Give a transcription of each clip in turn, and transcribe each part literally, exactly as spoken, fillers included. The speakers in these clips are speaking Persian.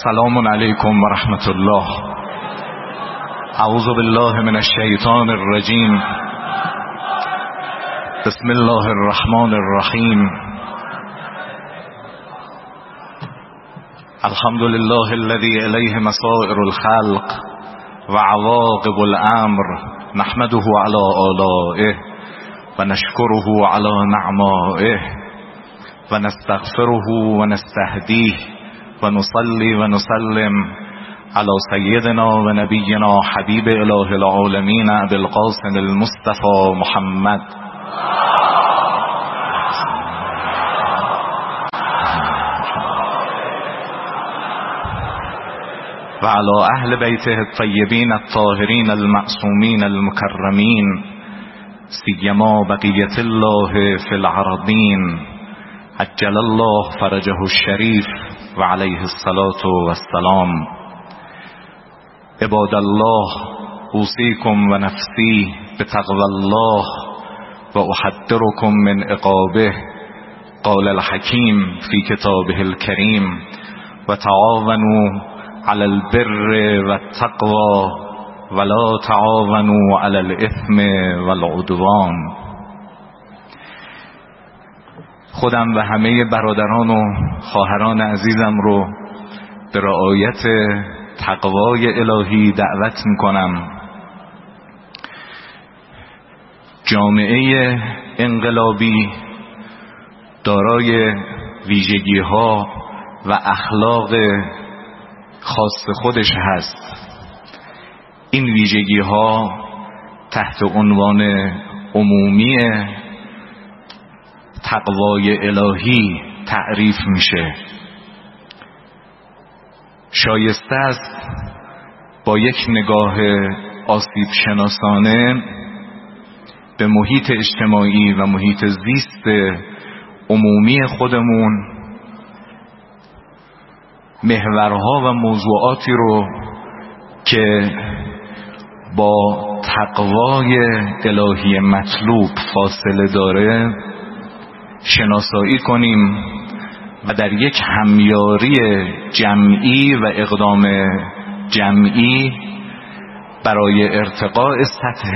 سلام علیکم و رحمت الله. اعوذ بالله من الشیطان الرجیم. بسم الله الرحمن الرحیم. الحمد لله الذي الیه مصائر الخلق و عواقب الامر، نحمده علی آلائه و نشکره علی نعمائه و نستغفره و نستهدیه و نصلی و نسلم علی سیدنا و نبینا حبیب اله العالمین ابی القاسم المصطفى محمد و علی اهل بیته الطیبین الطاهرین المعصومین المکرمین، سیما بقیت الله فی الارضین عجل الله فرجه الشریف و علیه الصلاة والسلام. عباد الله، اوصیکم و نفسی بتقوی الله و احذرکم من عقابه. قال الحکیم فی کتابه الکریم و تعاونوا علی البر و التقوی ولا تعاونوا علی الاثم والعدوان. خودم و همه برادران و خواهران عزیزم رو به رعایت تقوای الهی دعوت میکنم. جامعه انقلابی دارای ویژگی ها و اخلاق خاص خودش هست. این ویژگی ها تحت عنوان عمومی تقوای الهی تعریف میشه. شایسته است با یک نگاه آسیب شناسانه به محیط اجتماعی و محیط زیست عمومی خودمون محورها و موضوعاتی رو که با تقوای الهی مطلوب فاصله داره شناسایی کنیم و در یک همیاری جمعی و اقدام جمعی برای ارتقاء سطح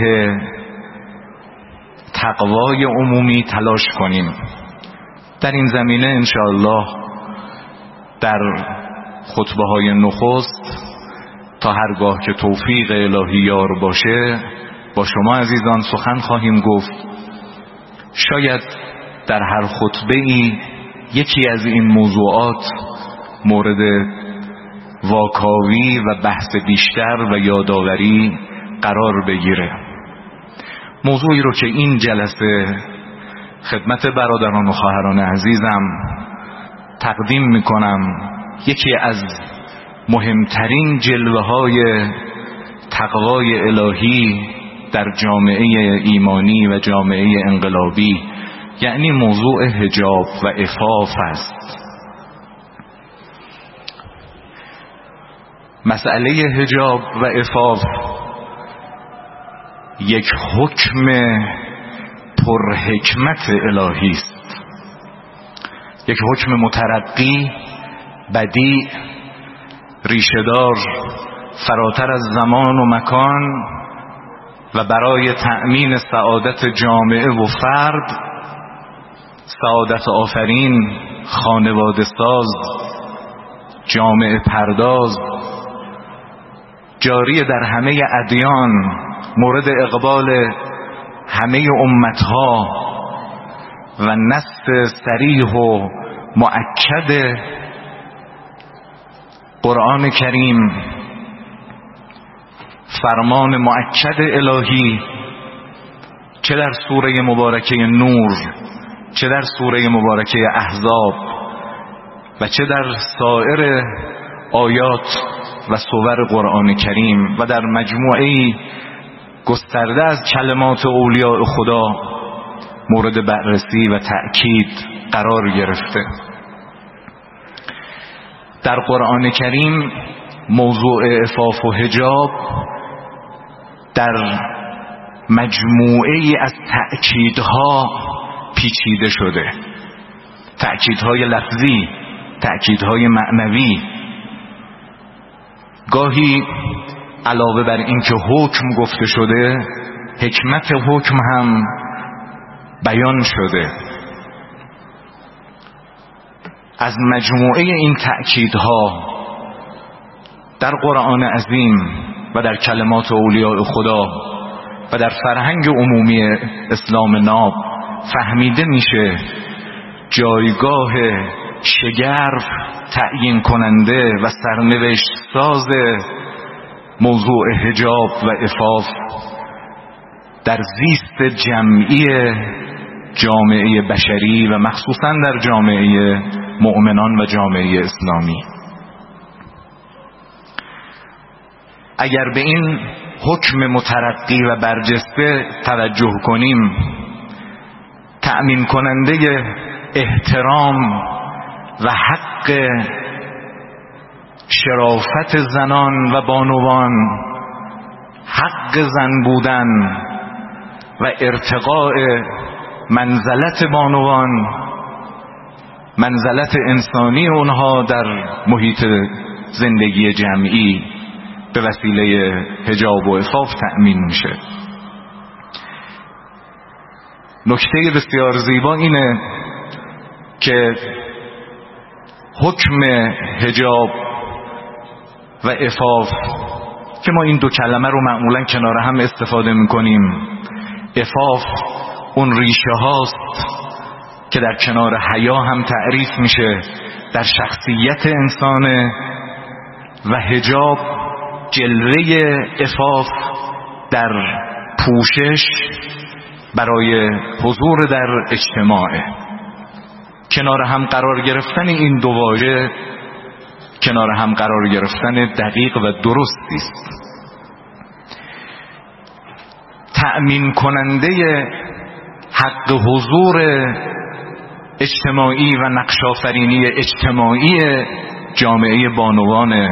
تقوای عمومی تلاش کنیم. در این زمینه انشاءالله در خطبه های نخست تا هرگاه که توفیق الهی یار باشه با شما عزیزان سخن خواهیم گفت. شاید در هر خطبه ای یکی از این موضوعات مورد واکاوی و بحث بیشتر و یادآوری قرار بگیره. موضوعی رو که این جلسه خدمت برادران و خواهران عزیزم تقدیم میکنم یکی از مهمترین جلوه های تقوای الهی در جامعه ایمانی و جامعه انقلابی، یعنی موضوع حجاب و عفاف است. مسئله حجاب و عفاف یک حکم پرحکمت الهی است، یک حکم مترقی، بدیع، ریشه‌دار، فراتر از زمان و مکان و برای تأمین سعادت جامعه و فرد، سعادت آفرین، خانواده ساز، جامعه پرداز، جاری در همه ادیان، مورد اقبال همه امتها و نص صریح و مؤکد قرآن کریم، فرمان مؤکد الهی چه در سوره مبارکه نور، چه در سوره مبارکه احزاب و چه در سایر آیات و سور قرآن کریم و در مجموعه گسترده از کلمات اولیاء خدا مورد بررسی و تأکید قرار گرفته. در قرآن کریم موضوع عفاف و حجاب در مجموعه از تأکیدها پیچیده شده، تأکیدهای لفظی، تأکیدهای معنوی، گاهی علاوه بر این که حکم گفته شده، حکمت حکم هم بیان شده. از مجموعه این تأکیدها در قرآن عظیم و در کلمات اولیاء خدا و در فرهنگ عمومی اسلام ناب فهمیده میشه جایگاه شگرف، تعیین کننده و سرنوشت ساز موضوع حجاب و عفاف در زیست جمعی جامعه بشری و مخصوصا در جامعه مؤمنان و جامعه اسلامی. اگر به این حکم مترقی و برجسته توجه کنیم، تأمین کننده احترام و حق شرافت زنان و بانوان، حق زن بودن و ارتقاء منزلت بانوان، منزلت انسانی اونها در محیط زندگی جمعی به وسیله حجاب و عفاف تأمین میشه. نکته بسیار زیبا اینه که حکم حجاب و عفاف که ما این دو کلمه رو معمولا کنار هم استفاده میکنیم، عفاف اون ریشه هاست که در کنار حیا هم تعریف میشه در شخصیت انسانه و حجاب جلوه عفاف در پوشش برای حضور در اجتماعه. کنار هم قرار گرفتن این دو واژه کنار هم قرار گرفتن دقیق و درستی است. تأمین کننده حق حضور اجتماعی و نقش آفرینی اجتماعی جامعه بانوانه.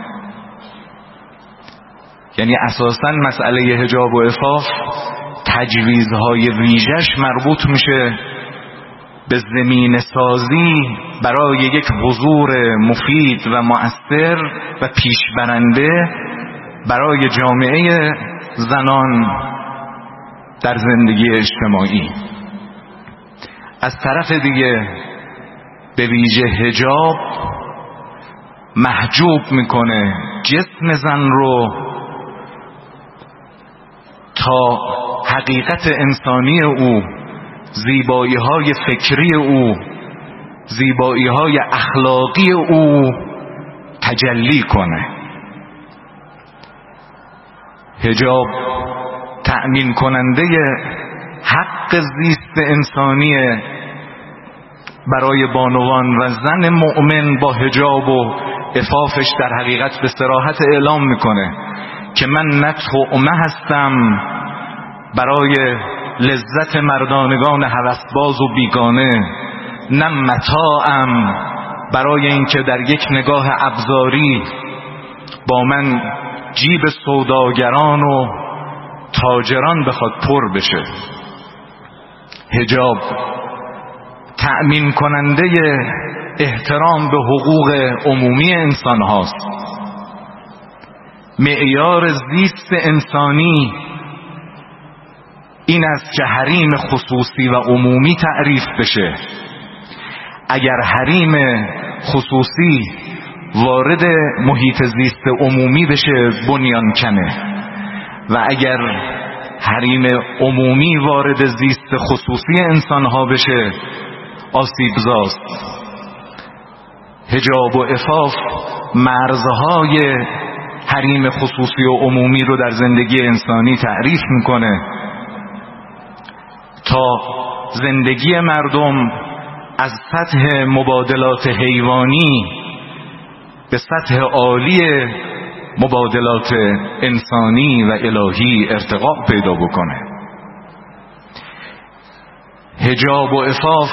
یعنی اساساً مسئله حجاب و عفاف تجویزهای ویژش مربوط میشه به زمین سازی برای یک حضور مفید و مؤثر و پیشبرنده برای جامعه زنان در زندگی اجتماعی. از طرف دیگه به ویژه حجاب محجوب میکنه جسم زن رو تا حقیقت انسانی او، زیبایی های فکری او، زیبایی های اخلاقی او تجلی کنه. حجاب تأمین کننده حق زیست انسانی برای بانوان و زن مؤمن با حجاب و عفافش در حقیقت به صراحت اعلام میکنه که من نه طعمه هستم برای لذت مردانگان هوسباز و بیگانه، نه متاعم برای اینکه در یک نگاه ابزاری با من جیب سوداگران و تاجران بخواد پر بشه. حجاب تأمین کننده احترام به حقوق عمومی انسان هاست. معیار زیست انسانی این است که حریم خصوصی و عمومی تعریف بشه. اگر حریم خصوصی وارد محیط زیست عمومی بشه بنیان کنه و اگر حریم عمومی وارد زیست خصوصی انسانها بشه آسیبزاست. حجاب و عفاف مرزهای حریم خصوصی و عمومی رو در زندگی انسانی تعریف میکنه تا زندگی مردم از سطح مبادلات حیوانی به سطح عالی مبادلات انسانی و الهی ارتقا پیدا بکنه. حجاب و عفاف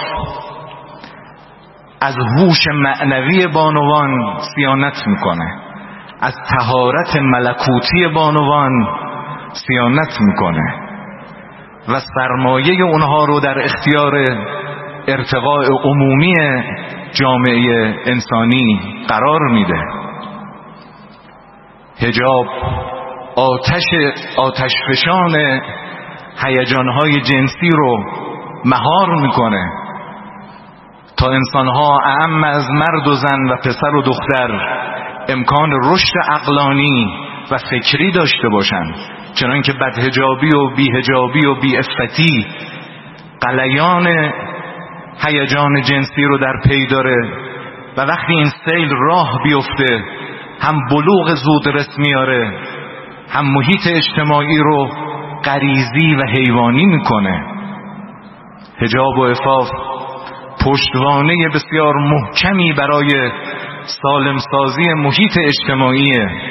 از هوش معنوی بانوان صیانت میکنه، از طهارت ملکوتی بانوان صیانت میکنه و سرمایه اونها رو در اختیار ارتقاء عمومی جامعه انسانی قرار میده. حجاب آتش آتشفشان هیجانهای جنسی رو مهار میکنه تا انسانها اعم از مرد و زن و پسر و دختر امکان رشد عقلانی و فکری داشته باشند، چنان که بدحجابی و بیحجابی و بی‌عفتی غلیان هیجان جنسی رو در پی داره و وقتی این سیل راه بیفته هم بلوغ زودرس میاره، هم محیط اجتماعی رو غریزی و حیوانی میکنه. حجاب و عفاف پشتوانه بسیار محکمی برای سالمسازی محیط اجتماعی،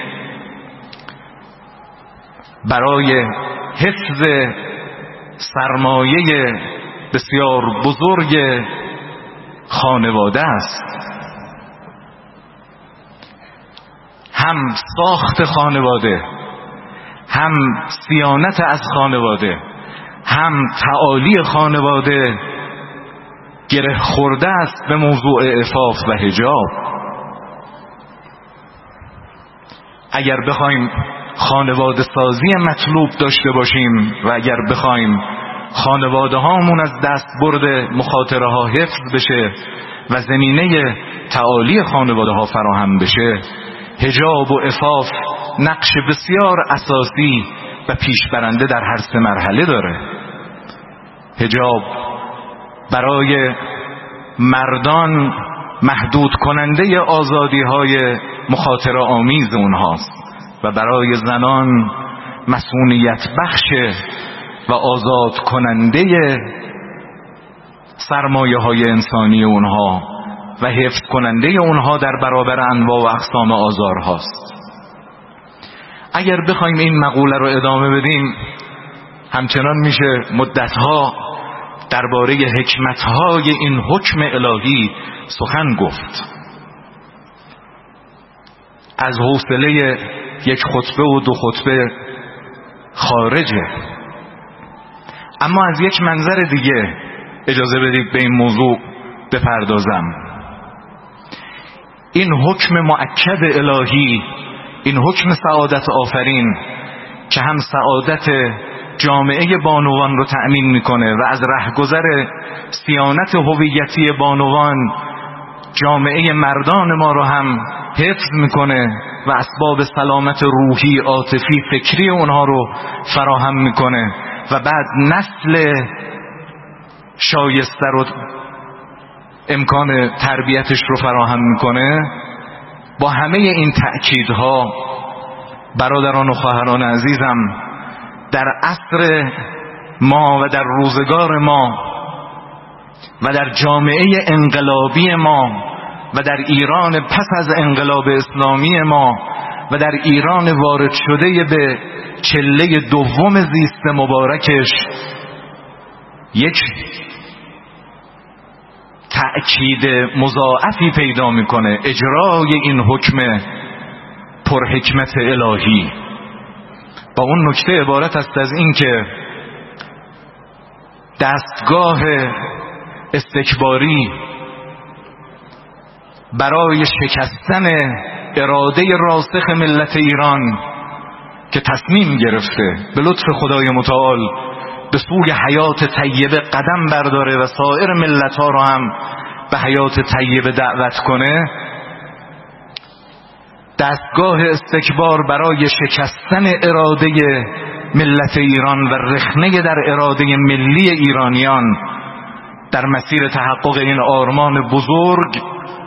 برای حفظ سرمایه بسیار بزرگ خانواده است. هم ساخت خانواده، هم صیانت از خانواده، هم تعالی خانواده گره خورده است به موضوع عفاف و حجاب. اگر بخوایم خانواده سازی مطلوب داشته باشیم و اگر بخوایم خانواده هامون از دست برده مخاطره ها حفظ بشه و زمینه تعالی خانواده ها فراهم بشه، حجاب و عفاف نقش بسیار اساسی و پیشبرنده در هر سه مرحله داره. حجاب برای مردان محدود کننده آزادی های مخاطره آمیز اونهاست و برای زنان مسئولیت بخش و آزاد کننده سرمایه های انسانی اونها و حفظ کننده اونها در برابر انواع و اقسام آزار هاست. اگر بخوایم این مقوله رو ادامه بدیم همچنان میشه مدتها درباره حکمتهای این حکم الهی سخن گفت. از حوصله یک خطبه و دو خطبه خارجه، اما از یک منظر دیگه اجازه بدید به این موضوع بپردازم. این حکم مؤکد الهی، این حکم سعادت آفرین که هم سعادت جامعه بانوان رو تأمین میکنه و از رهگذر صیانت هویتی بانوان جامعه مردان ما رو هم حفظ میکنه و اسباب سلامت روحی، عاطفی، فکری اونها رو فراهم میکنه و بعد نسل شایسته رو امکان تربیتش رو فراهم میکنه. با همه این تأکیدها برادران و خواهران عزیزم، در عصر ما و در روزگار ما و در جامعه انقلابی ما و در ایران پس از انقلاب اسلامی ما و در ایران وارد شده به چله دوم زیست مبارکش یک تأکید مضاعفی پیدا میکنه: اجرای این حکم پرحکمت الهی. با اون نکته عبارت است از این که دستگاه استکباری برای شکستن اراده راسخ ملت ایران که تصمیم گرفته به لطف خدای متعال به سوی حیات طیبه قدم برداره و سایر ملت ها را هم به حیات طیبه دعوت کنه، دستگاه استکبار برای شکستن اراده ملت ایران و رخنه در اراده ملی ایرانیان در مسیر تحقق این آرمان بزرگ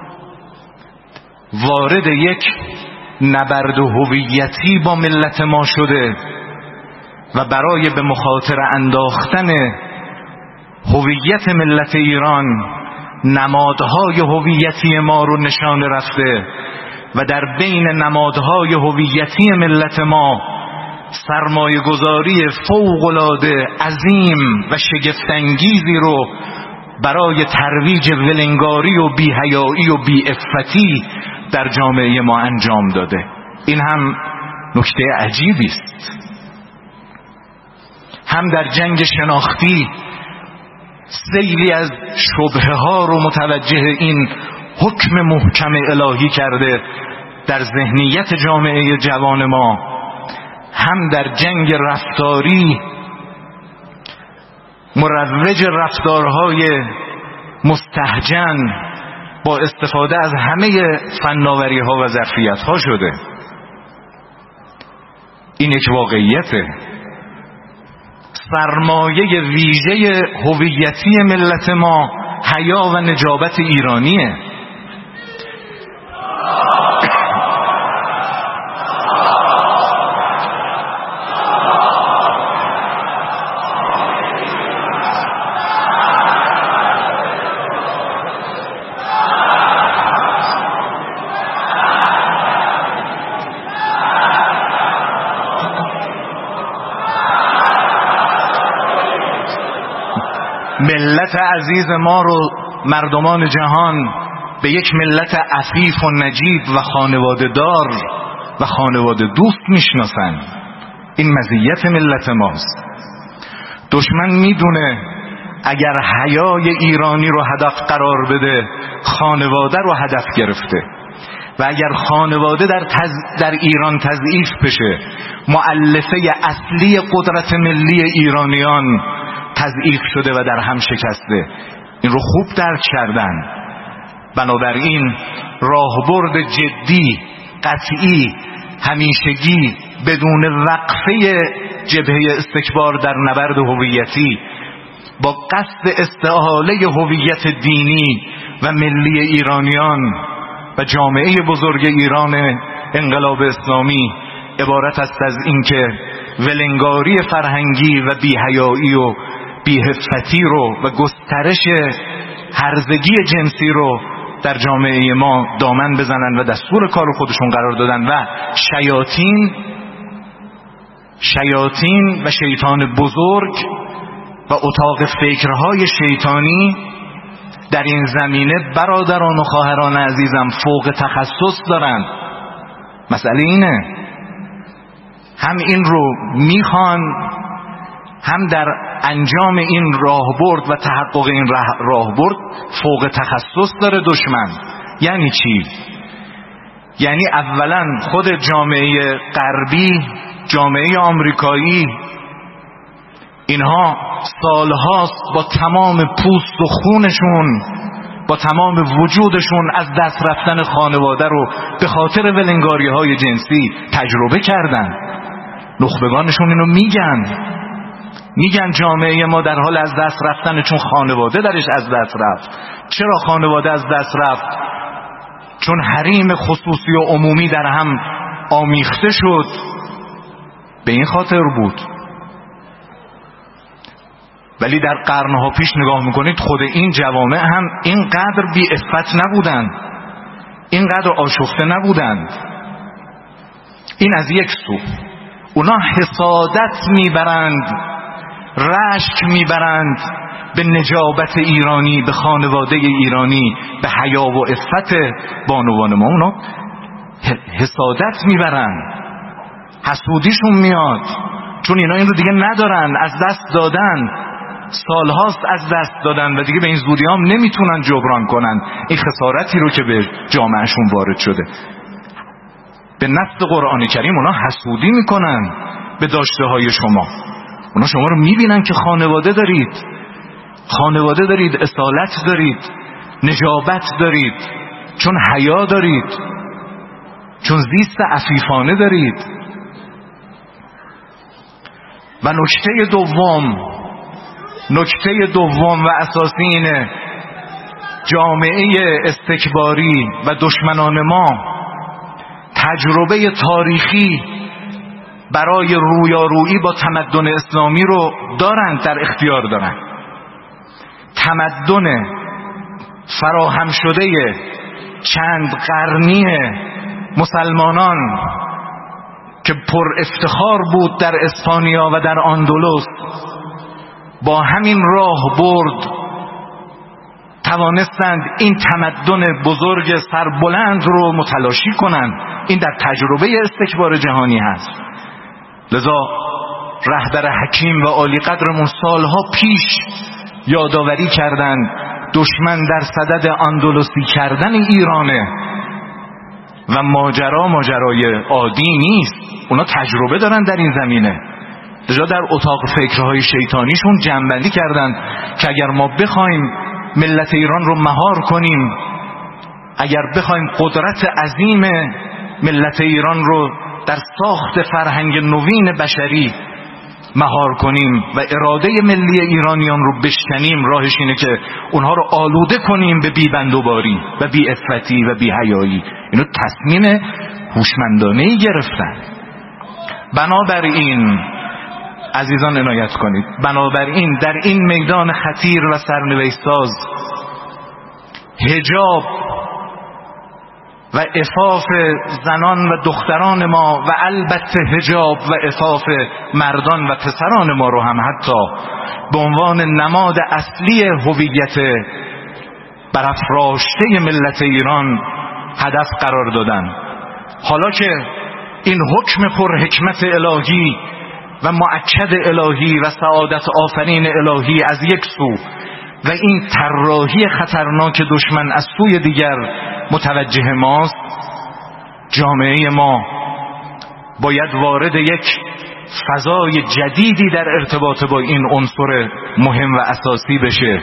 وارد یک نبرد هویتی با ملت ما شده و برای به مخاطره انداختن هویت ملت ایران نمادهای هویتی ما رو نشانه رفته و در بین نمادهای هویتی ملت ما سرمایه گذاری فوق‌العاده عظیم و شگفت‌انگیزی رو برای ترویج ولنگاری و بی‌حیایی و بی‌عفتی در جامعه ما انجام داده. این هم نکته عجیبی است. هم در جنگ شناختی سیلی از شبهه ها رو متوجه این حکم محکم الهی کرده در ذهنیت جامعه جوان ما، هم در جنگ رفتاری مروج رفتارهای مستهجن با استفاده از همه فناوری ها و ظرفیت ها شده. این یک واقعیته. سرمایه ویژه هویتی ملت ما حیا و نجابت ایرانیه. ملت عزیز ما رو مردمان جهان به یک ملت عفیف و نجیب و خانواده دار و خانواده دوست میشناسن. این مزیت ملت ماست. دشمن میدونه اگر حیای ایرانی رو هدف قرار بده، خانواده رو هدف گرفته، و اگر خانواده در, تز... در ایران تضعیف بشه، مؤلفه اصلی قدرت ملی ایرانیان تضعیف شده و در هم شکسته. این رو خوب درک کردن. بنابراین راهبرد جدی، قطعی، همیشگی، بدون وقفه جبهه استکبار در نبرد هویتی با قصد استعاله هویت دینی و ملی ایرانیان و جامعه بزرگ ایران انقلاب اسلامی عبارت است از اینکه ولنگاری فرهنگی و بی‌حیایی و بی‌حفتی رو و گسترش هرزگی جنسی رو در جامعه ما دامن بزنن و دستور کار خودشون قرار دادن و شیاطین شیاطین و شیطان بزرگ و اتاق فکرهای شیطانی در این زمینه برادران و خواهران عزیزم فوق تخصص دارن. مسئله اینه، هم این رو میخوان، هم در انجام این راهبرد و تحقق این راهبرد فوق تخصص داره دشمن. یعنی چی؟ یعنی اولا خود جامعه غربی، جامعه آمریکایی، اینها سالهاست با تمام پوست و خونشون، با تمام وجودشون از دست رفتن خانواده رو به خاطر ولنگاری های جنسی تجربه کردن. نخبگانشون اینو میگن میگن جامعه ما در حال از دست رفتن، چون خانواده درش از دست رفت. چرا خانواده از دست رفت؟ چون حریم خصوصی و عمومی در هم آمیخته شد. به این خاطر بود. ولی در قرنها پیش نگاه میکنید خود این جوامع هم اینقدر بی عفت نبودند، اینقدر آشفته نبودند. این از یک سو. اونا حسادت میبرند، رشک میبرند به نجابت ایرانی، به خانواده ایرانی، به حیا و عفت بانوان ما. اونا حسادت میبرند، حسودیشون میاد، چون اینا این رو دیگه ندارن، از دست دادن، سالهاست از دست دادن و دیگه به این زودی هم نمیتونن جبران کنن این خسارتی رو که به جامعهشون وارد شده. به نص قرآن کریم اونا حسودی میکنن به داشته های شما. اونا شما رو میبینن که خانواده دارید، خانواده دارید، اصالت دارید، نجابت دارید، چون حیا دارید، چون زیست عفیفانه دارید. و نکته دوم نکته دوم و اساسی اینه، جامعه استکباری و دشمنان ما تجربه تاریخی برای رویارویی با تمدن اسلامی رو دارند، در اختیار دارند. تمدن فراهم شده چند قرنی مسلمانان که پر افتخار بود در اسپانیا و در اندلس، با همین راه برد توانستند این تمدن بزرگ سربلند رو متلاشی کنند. این در تجربه استکبار جهانی هست. لذا رهبر حکیم و عالی قدرمون سالها پیش یادآوری کردند دشمن در صدد اندلسی کردن ایرانه. و ماجرا ماجرای عادی نیست. اونا تجربه دارن در این زمینه. لذا در اتاق فکرهای شیطانیشون جمع‌بندی کردن که اگر ما بخوایم ملت ایران رو مهار کنیم، اگر بخوایم قدرت عظیم ملت ایران رو در ساخت فرهنگ نوین بشری مهار کنیم و اراده ملی ایرانیان رو بشکنیم، راهش اینه که اونها رو آلوده کنیم به بی‌بندوباری و بی‌عفتی و بی‌حیایی. اینو تصمیم هوشمندانه‌ای گرفتن. بنابراین عزیزان عنایت کنید، بنابراین در این میدان خطیر و سرنوشت ساز حجاب و عفاف زنان و دختران ما و البته حجاب و عفاف مردان و پسران ما رو هم حتی به عنوان نماد اصلی هویت برافراشته ملت ایران هدف قرار دادن. حالا که این حکم پر حکمت الهی و مؤکد الهی و سعادت آفرین الهی از یک سو و این طراحی خطرناک دشمن از سوی دیگر متوجه ماست، جامعه ما باید وارد یک فضای جدیدی در ارتباط با این عنصر مهم و اساسی بشه.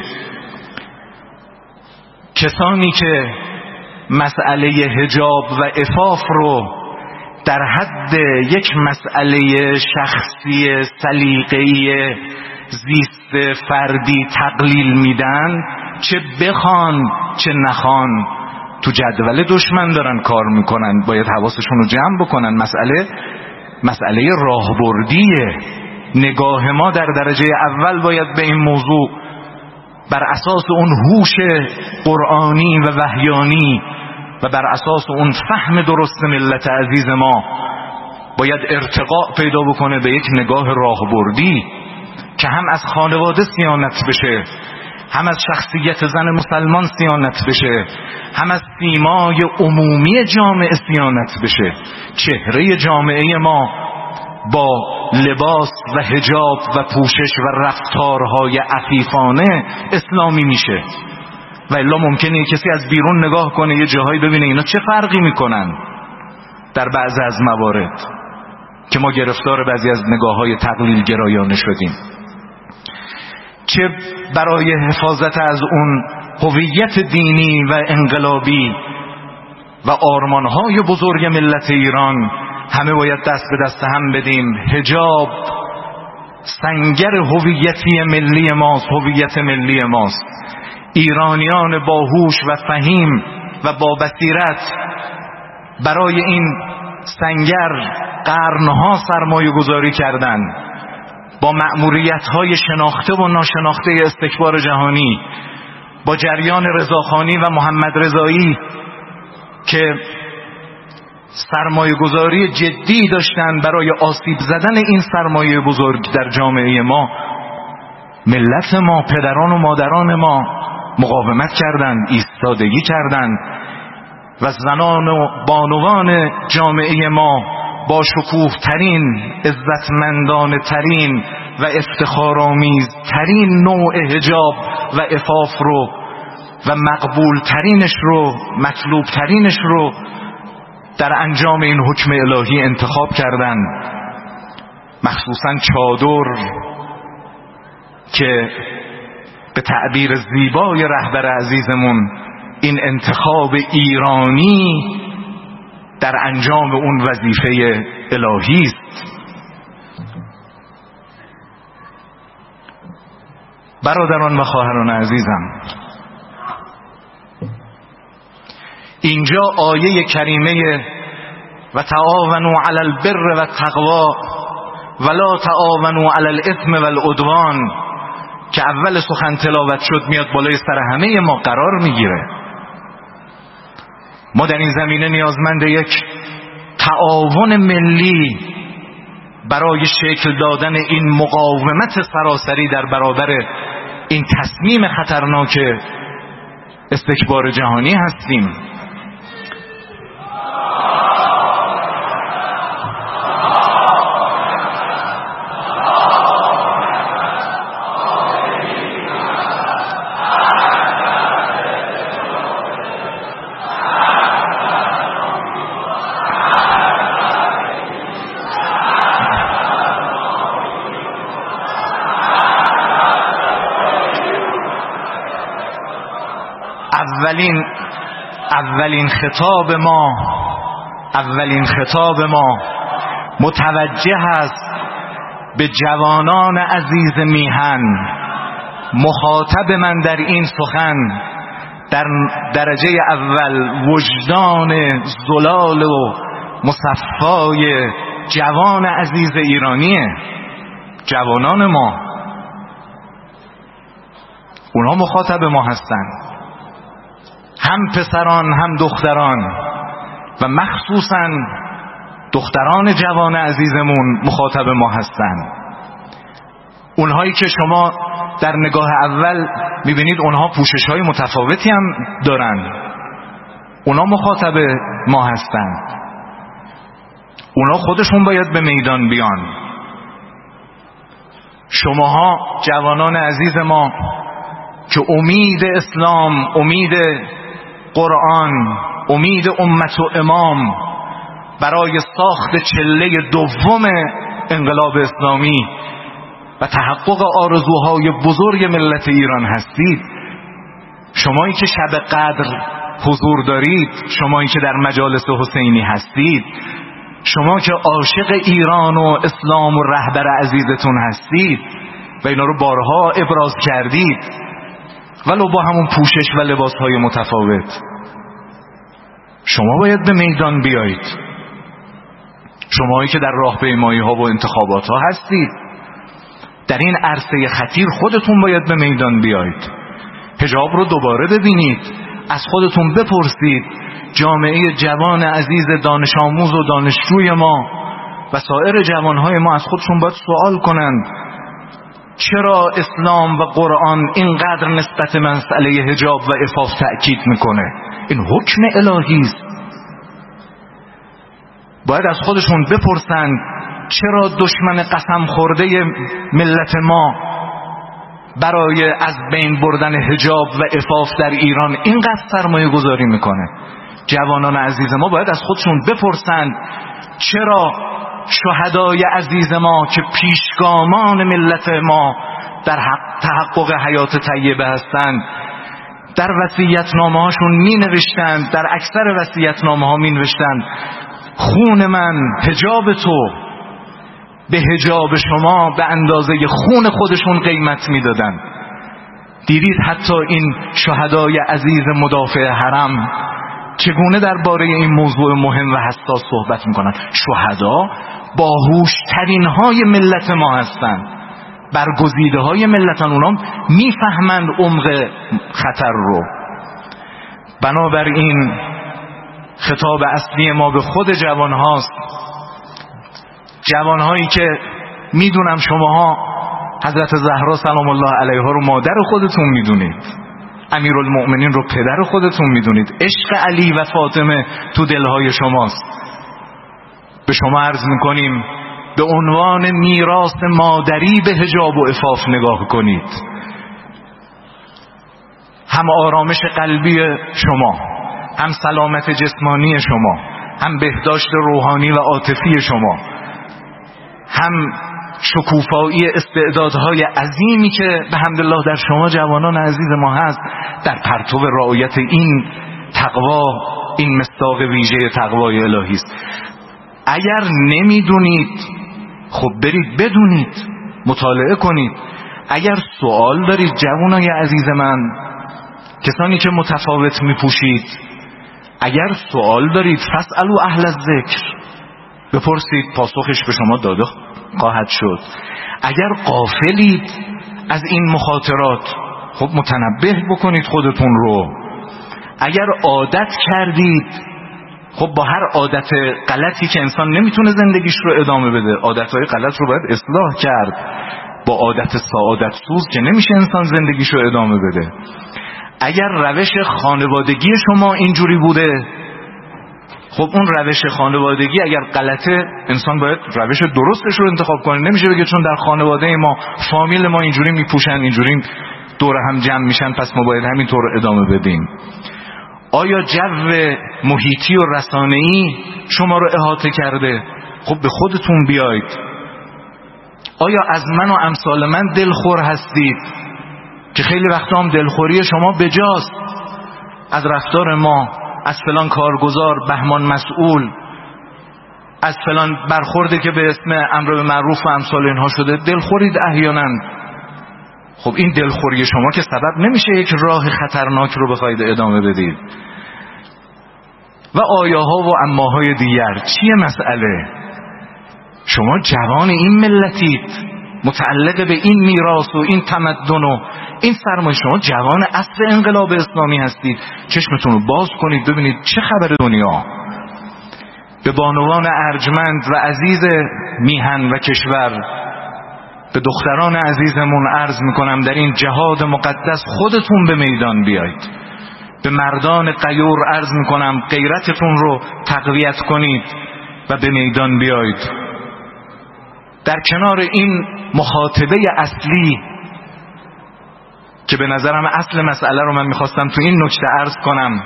کسانی که مسئله حجاب و عفاف رو در حد یک مسئله شخصی سلیقه‌ای زیست فردی تقلیل میدن، چه بخوان چه نخوان تو جدول دشمن دارن کار میکنن. باید حواسشون رو جمع بکنن. مسئله مسئله راهبردیه. نگاه ما در درجه اول باید به این موضوع بر اساس اون هوش قرآنی و وحیانی و بر اساس اون فهم درست ملت عزیز ما باید ارتقاء پیدا بکنه به یک نگاه راهبردی که هم از خانواده صیانت بشه، هم از شخصیت زن مسلمان صیانت بشه، هم از سیمای عمومی جامعه صیانت بشه. چهره جامعه ما با لباس و حجاب و پوشش و رفتارهای عفیفانه اسلامی میشه. و الا ممکنه کسی از بیرون نگاه کنه یه جاهایی ببینه اینا چه فرقی میکنن در بعضی از موارد که ما گرفتار بعضی از نگاه‌های تقلیل گرایانه شدیم. چه برای حفاظت از اون هویت دینی و انقلابی و آرمان‌های بزرگ ملت ایران همه باید دست به دست هم بدیم. حجاب سنگر هویتی ملی ماست، هویت ملی ماست. ایرانیان باهوش و فهیم و با بصیرت برای این سنگر قرنها سرمایه گذاری کردن، با مأموریت‌های شناخته و ناشناخته استکبار جهانی، با جریان رضاخانی و محمد رضایی که سرمایه گذاری جدی داشتن برای آسیب زدن این سرمایه بزرگ در جامعه ما. ملت ما، پدران و مادران ما مقاومت کردند، ایستادگی کردند و زنان و بانوان جامعه ما با شکوه ترین، عزتمندانه ترین و افتخارآمیز ترین نوع حجاب و عفاف رو و مقبول ترینش رو، مطلوب ترینش رو در انجام این حکم الهی انتخاب کردن. مخصوصا چادر که به تعبیر زیبای رهبر عزیزمون این انتخاب ایرانی در انجام اون وظیفه الهی است. برادران و خواهران عزیزم، اینجا آیه کریمه و تعاونوا علی البر و التقوا ولا تعاونوا علی الاثم والعدوان که اول سخن تلاوت شد میاد بالای سر همه ما قرار میگیره. ما در این زمینه نیازمند یک تعاون ملی برای شکل دادن این مقاومت سراسری در برابر این تصمیم خطرناک استکبار جهانی هستیم. اولین اولین خطاب ما اولین خطاب ما متوجه است به جوانان عزیز میهن. مخاطب من در این سخن در درجه اول وجدان زلال و مصفای جوان عزیز ایرانیه. جوانان ما، اونها مخاطب ما هستن، هم پسران هم دختران و مخصوصا دختران جوان عزیزمون مخاطب ما هستن. اونهایی که شما در نگاه اول میبینید اونها پوشش های متفاوتی هم دارن، اونها مخاطب ما هستن. اونها خودشون باید به میدان بیان. شماها جوانان عزیز ما که امید اسلام، امید قرآن، امید امت و امام برای ساخت چله دوم انقلاب اسلامی و تحقق آرزوهای بزرگ ملت ایران هستید، شمایی که شب قدر حضور دارید، شمایی که در مجالس حسینی هستید، شما که عاشق ایران و اسلام و رهبر عزیزتون هستید و اینا رو بارها ابراز کردید، ولو با همون پوشش و لباسهای متفاوت، شما باید به میدان بیایید. شمایی که در راهپیمایی ها و انتخابات ها هستید، در این عرصه خطیر خودتون باید به میدان بیایید. حجاب رو دوباره ببینید، از خودتون بپرسید جامعه جوان عزیز دانش آموز و دانشجوی ما و سایر جوانهای ما از خودشون باید سوال کنند چرا اسلام و قرآن اینقدر نسبت مسئله حجاب و عفاف تأکید میکنه؟ این حکم الهی است. باید از خودشون بپرسند چرا دشمن قسم خورده ملت ما برای از بین بردن حجاب و عفاف در ایران اینقدر سرمایه گذاری میکنه؟ جوانان عزیز ما باید از خودشون بپرسند چرا شهدای عزیز ما که پیشگامان ملت ما در تحقق حیات طیبه هستند در وصیت‌نامه هاشون می نوشتند، در اکثر وصیت‌نامه ها می نوشتند خون من حجاب تو، به حجاب شما به اندازه خون خودشون قیمت می دادن. دیدید حتی این شهدای عزیز مدافع حرم چگونه درباره این موضوع مهم و حساس صحبت میکنن؟ شهدا باهوشترین های ملت ما هستند، برگزیده های ملتن، اونا میفهمند عمق خطر رو. بنابراین خطاب اصلی ما به خود جوان هاست، جوان هایی که میدونم شماها حضرت زهرا سلام الله علیها رو مادر خودتون میدونید، امیرالمؤمنین رو پدر خودتون میدونید، عشق علی و فاطمه تو دلهای شماست. به شما عرض میکنیم به عنوان میراث مادری به حجاب و عفاف نگاه کنید. هم آرامش قلبی شما، هم سلامت جسمانی شما، هم بهداشت روحانی و عاطفی شما، هم شکوفایی استعدادهای عظیمی که به حمدالله در شما جوانان عزیز ما هست، در پرتو رعایت این تقوا، این مصداق ویژه تقوای الهی است. اگر نمیدونید خب برید بدونید، مطالعه کنید. اگر سوال دارید جوانای عزیز من، کسانی که متفاوت میپوشید، اگر سوال دارید فاسالوا اهل الذکر، بپرسید، پاسخش به شما داده خواهد شد. اگر غافلید از این مخاطرات، خب متنبه بکنید خودتون رو. اگر عادت کردید، خب با هر عادت غلطی که انسان نمیتونه زندگیش رو ادامه بده، عادتهای غلط رو باید اصلاح کرد. با عادت سعادت سوز که نمیشه انسان زندگیش رو ادامه بده. اگر روش خانوادگی شما اینجوری بوده، خب اون روش خانوادگی اگر غلطه، انسان باید روش درستش رو انتخاب کنه. نمیشه بگه چون در خانواده ما، فامیل ما اینجوری میپوشن، اینجوری دور هم جمع میشن، پس ما باید همینطور ادامه بدیم. آیا جو محیطی و رسانه‌ای شما رو احاطه کرده؟ خب به خودتون بیایید. آیا از من و امثال من دلخور هستید که خیلی وقتا هم دلخوری شما بجاست؟ از رفتار ما، از فلان کارگزار، بهمان مسئول، از فلان برخوردی که به اسم امر به معروف و امثال اینها شده دلخورید احیانا. خب این دلخوری شما که سبب نمیشه یک راه خطرناک رو بخواید ادامه بدید. و آیه ها و اماهای دیگر. چیه مسئله؟ شما جوان این ملتید، متعلق به این میراث و این تمدن و این سرمایه، شما جوان اصل انقلاب اسلامی هستید. چشمتون رو باز کنید ببینید چه خبر دنیا. به بانوان ارجمند و عزیز میهن و کشور، به دختران عزیزمون عرض میکنم در این جهاد مقدس خودتون به میدان بیایید. به مردان غیور عرض میکنم غیرتتون رو تقویت کنید و به میدان بیایید. در کنار این مخاطبه اصلی که به نظرم اصل مسئله رو من میخواستم تو این نکته عرض کنم،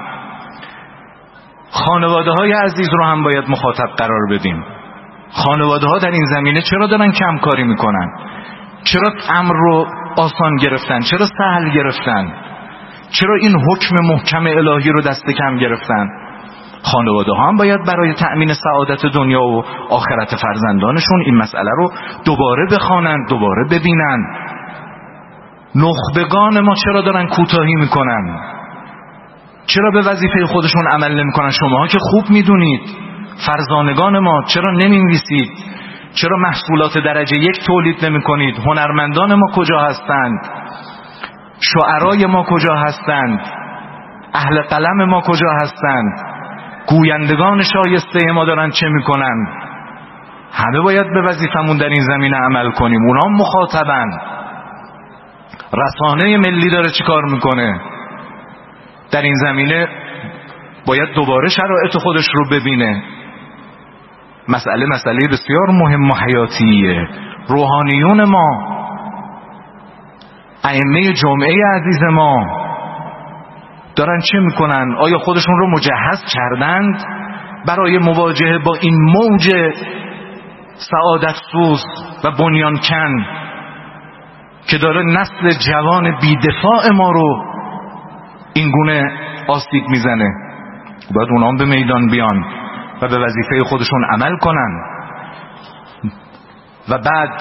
خانواده های عزیز رو هم باید مخاطب قرار بدیم. خانواده ها در این زمینه چرا دارن کم کاری میکنن؟ چرا امر رو آسان گرفتن؟ چرا سهل گرفتن؟ چرا این حکم محکم الهی رو دست کم گرفتن؟ خانواده ها هم باید برای تأمین سعادت دنیا و آخرت فرزندانشون این مسئله رو دوباره بخوانن، دوباره ببینن. نخبگان ما چرا دارن کوتاهی میکنن؟ چرا به وظیفه خودشون عمل نمیکنن؟ شماها که خوب میدونید. فرزانگان ما چرا نمینویسید؟ چرا محصولات درجه یک تولید نمی کنید؟ هنرمندان ما کجا هستند؟ شعرای ما کجا هستند؟ اهل قلم ما کجا هستند؟ گویندگان شایسته ما دارن چه میکنن؟ همه باید به وظیفمون در این زمینه عمل کنیم. اونا مخاطبن. رسانه ملی داره چی کار میکنه؟ در این زمینه باید دوباره شرایط خودش رو ببینه. مسئله مسئله بسیار مهم و حیاتیه. روحانیون ما، ائمه جمعه عزیز ما دارن چه میکنن؟ آیا خودشون رو مجهز کردند برای مواجهه با این موج سعادت سوز و بنیانکن که داره نسل جوان بیدفاع ما رو این گونه آسیب میزنه؟ باید اونام به میدان بیان و به وظیفه خودشون عمل کنن. و بعد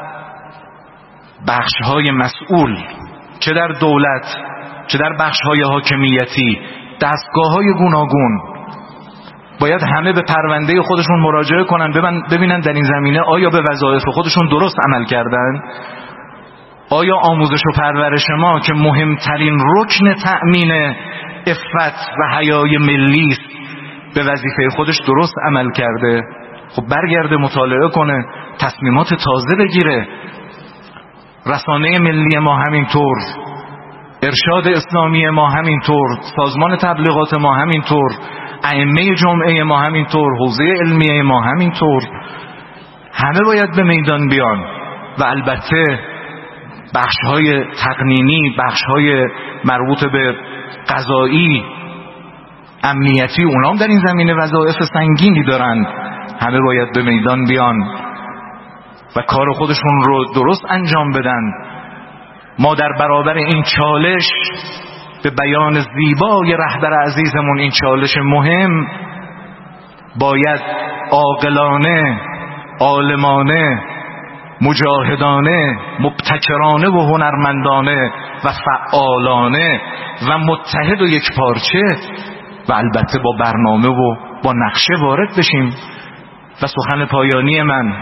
بخش‌های مسئول، چه در دولت چه در بخش‌های حاکمیتی، دستگاه‌های گوناگون، باید همه به پرونده خودشون مراجعه کنن، ببینن در این زمینه آیا به وظایف خودشون درست عمل کردن؟ آیا آموزش و پرورش ما که مهمترین رکن تأمین عفت و حیای ملی است به وظیفه خودش درست عمل کرده؟ خب برگرده مطالعه کنه، تصمیمات تازه بگیره. رسانه ملی ما همینطور، ارشاد اسلامی ما همینطور، سازمان تبلیغات ما همینطور، ائمه جمعه ما همینطور، حوزه علمیه ما همینطور. همه باید به میدان بیان. و البته بخش‌های تقنینی، بخش‌های مربوط به قضایی، امنیتی، اونام در این زمینه وظایف سنگینی دارند. همه باید به میدان بیان و کار خودشون رو درست انجام بدن. ما در برابر این چالش، به بیان زیبای رهبر عزیزمون، این چالش مهم، باید عاقلانه، عالمانه، مجاهدانه، مبتکرانه و هنرمندانه و فعالانه و متحد و یکپارچه و البته با برنامه و با نقشه وارد بشیم. و سخن پایانی من،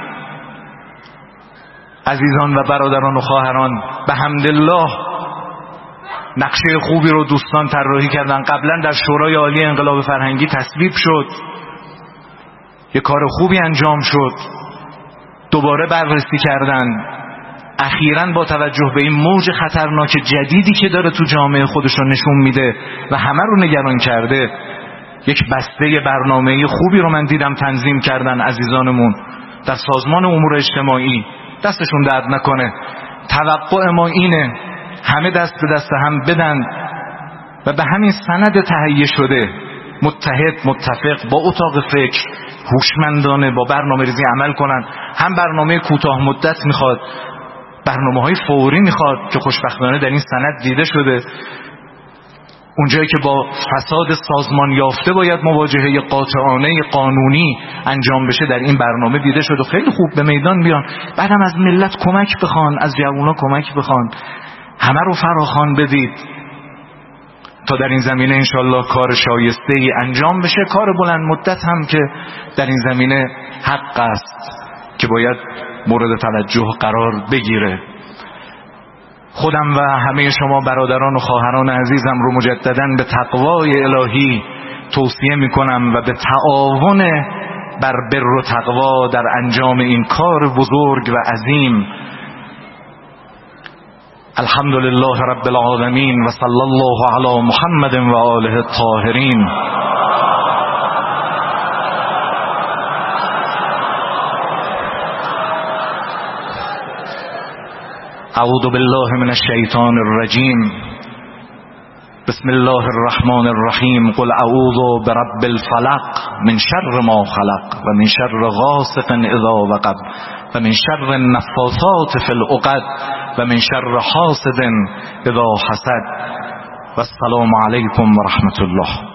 عزیزان و برادران و خواهران، به حمدالله نقشه خوبی رو دوستان طراحی کردن. قبلا در شورای عالی انقلاب فرهنگی تصویب شد، یک کار خوبی انجام شد، دوباره بررسی کردن. اخیراً با توجه به این موج خطرناک جدیدی که داره تو جامعه خودش رو نشون میده و همه رو نگران کرده، یک بسته برنامه خوبی رو من دیدم تنظیم کردن عزیزانمون در سازمان امور اجتماعی. دستشون درد نکنه. توقع ما اینه همه دست به دست هم بدن و به همین سند تهیه شده متحد، متفق، با اتاق فکر، هوشمندانه با برنامه ریزی عمل کنن. هم برنامه کوتاه مدت میخواد، برنامه های فوری میخواد که خوشبختانه در این سند دیده شده. اونجایی که با فساد سازمان یافته باید مواجهه قاطعانه قانونی انجام بشه در این برنامه دیده شد و خیلی خوب به میدان بیان، بعدم از ملت کمک بخوان، از جوونا کمک بخوان، همه رو فراخوان بدید تا در این زمینه انشالله کار شایسته ای انجام بشه. کار بلند مدت هم که در این زمینه حق است که باید مورد توجه قرار بگیره. خودم و همه شما برادران و خواهران عزیزم رو مجدداً به تقوای الهی توصیه میکنم و به تعاون بر بر و تقوا در انجام این کار بزرگ و عظیم. الحمدلله رب العالمین و صلی الله علی محمد و آله الطاهرین. اعوذ بالله من الشیطان الرجیم. بسم الله الرحمن الرحیم. قل اعوذ برب الفلق من شر ما خلق و من شر غاسق اذا وقب و من شر النفاثات فی العقد و من شر حاسد اذا حسد. و السلام علیکم و رحمت الله.